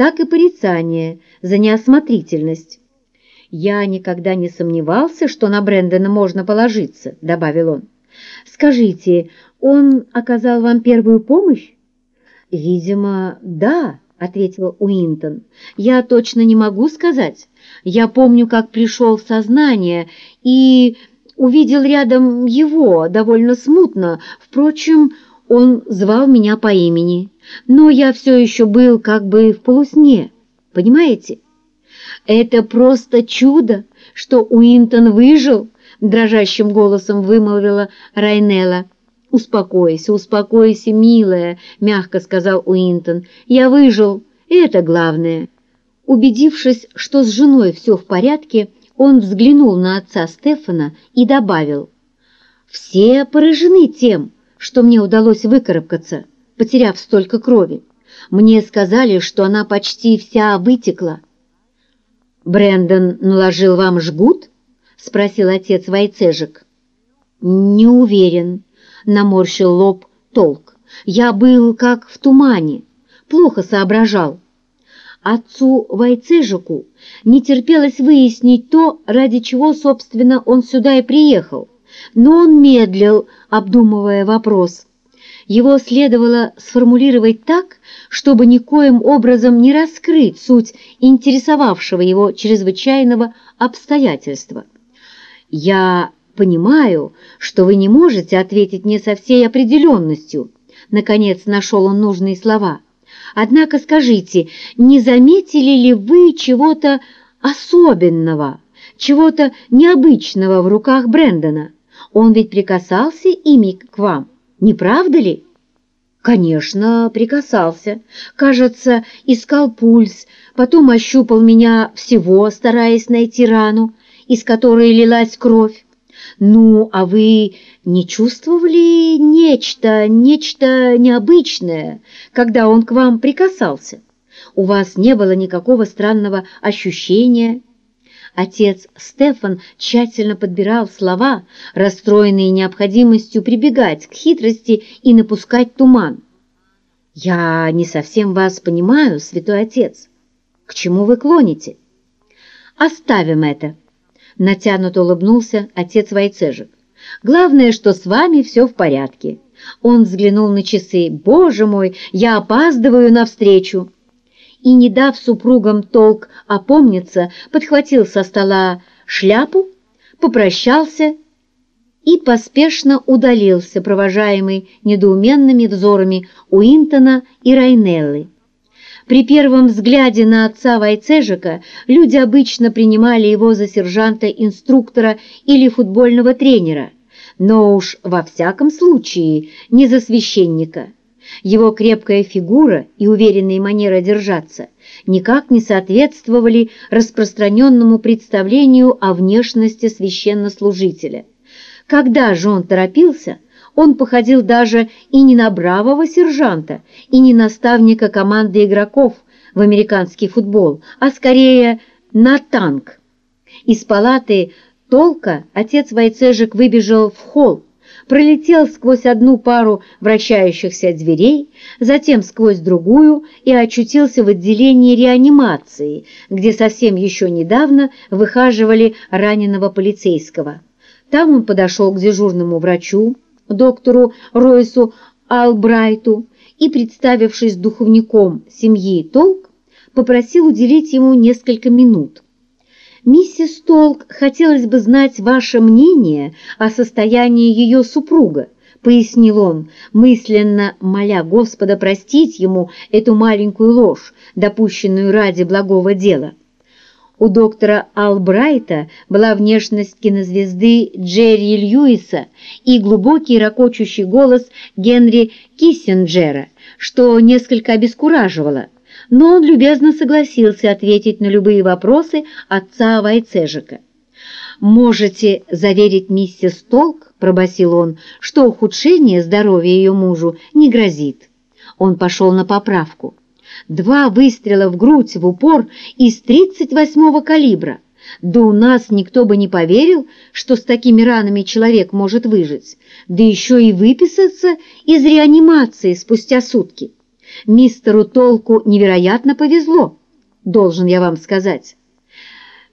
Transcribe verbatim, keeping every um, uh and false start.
так и порицание за неосмотрительность. «Я никогда не сомневался, что на Брэндона можно положиться», — добавил он. «Скажите, он оказал вам первую помощь?» «Видимо, да», — ответил Уинтон. «Я точно не могу сказать. Я помню, как пришел в сознание и увидел рядом его довольно смутно. Впрочем, он звал меня по имени, но я все еще был как бы в полусне. Понимаете? Это просто чудо, что Уинтон выжил», — дрожащим голосом вымолвила Райнелла. «Успокойся, успокойся, милая», — мягко сказал Уинтон. «Я выжил, и это главное». Убедившись, что с женой все в порядке, он взглянул на отца Стефана и добавил: «Все поражены тем, что мне удалось выкарабкаться, потеряв столько крови. Мне сказали, что она почти вся вытекла». «Брэндон наложил вам жгут?» — спросил отец Войцежек. «Не уверен», — наморщил лоб Толк. «Я был как в тумане, плохо соображал». Отцу Войцежеку не терпелось выяснить то, ради чего, собственно, он сюда и приехал, но он медлил, обдумывая вопрос. Его следовало сформулировать так, чтобы никоим образом не раскрыть суть интересовавшего его чрезвычайного обстоятельства. «Я понимаю, что вы не можете ответить мне со всей определенностью», — наконец нашел он нужные слова. «Однако скажите, не заметили ли вы чего-то особенного, чего-то необычного в руках Брэндона? Он ведь прикасался ими к вам, не правда ли?» «Конечно, прикасался. Кажется, искал пульс, потом ощупал меня всего, стараясь найти рану, из которой лилась кровь. Ну, а вы не чувствовали нечто, нечто необычное, когда он к вам прикасался? У вас не было никакого странного ощущения?» Отец Стефан тщательно подбирал слова, расстроенные необходимостью прибегать к хитрости и напускать туман. «Я не совсем вас понимаю, святой отец. К чему вы клоните?» «Оставим это», — натянуто улыбнулся отец Войцежек. «Главное, что с вами все в порядке». Он взглянул на часы. «Боже мой, я опаздываю навстречу!» И, не дав супругам толк опомниться, подхватил со стола шляпу, попрощался и поспешно удалился, провожаемый недоуменными взорами Уинтона и Райнеллы. При первом взгляде на отца Войцежека люди обычно принимали его за сержанта-инструктора или футбольного тренера, но уж во всяком случае не за священника. Его крепкая фигура и уверенная манера держаться никак не соответствовали распространенному представлению о внешности священнослужителя. Когда же он торопился, он походил даже и не на бравого сержанта, и не наставника команды игроков в американский футбол, а скорее на танк. Из палаты Толка отец Войцежек выбежал в холл, пролетел сквозь одну пару вращающихся дверей, затем сквозь другую и очутился в отделении реанимации, где совсем еще недавно выхаживали раненого полицейского. Там он подошел к дежурному врачу, доктору Ройсу Албрайту, и, представившись духовником семьи Толк, попросил уделить ему несколько минут. «Миссис Толк, хотелось бы знать ваше мнение о состоянии ее супруга», — пояснил он, мысленно моля Господа простить ему эту маленькую ложь, допущенную ради благого дела. У доктора Албрайта была внешность кинозвезды Джерри Льюиса и глубокий ракочущий голос Генри Киссинджера, что несколько обескураживало, но он любезно согласился ответить на любые вопросы отца Войцежека. «Можете заверить миссис Толк, — пробасил он, — что ухудшение здоровья ее мужу не грозит». Он пошел на поправку. «Два выстрела в грудь в упор из тридцать восьмого калибра. Да у нас никто бы не поверил, что с такими ранами человек может выжить, да еще и выписаться из реанимации спустя сутки. Мистеру Толку невероятно повезло, должен я вам сказать.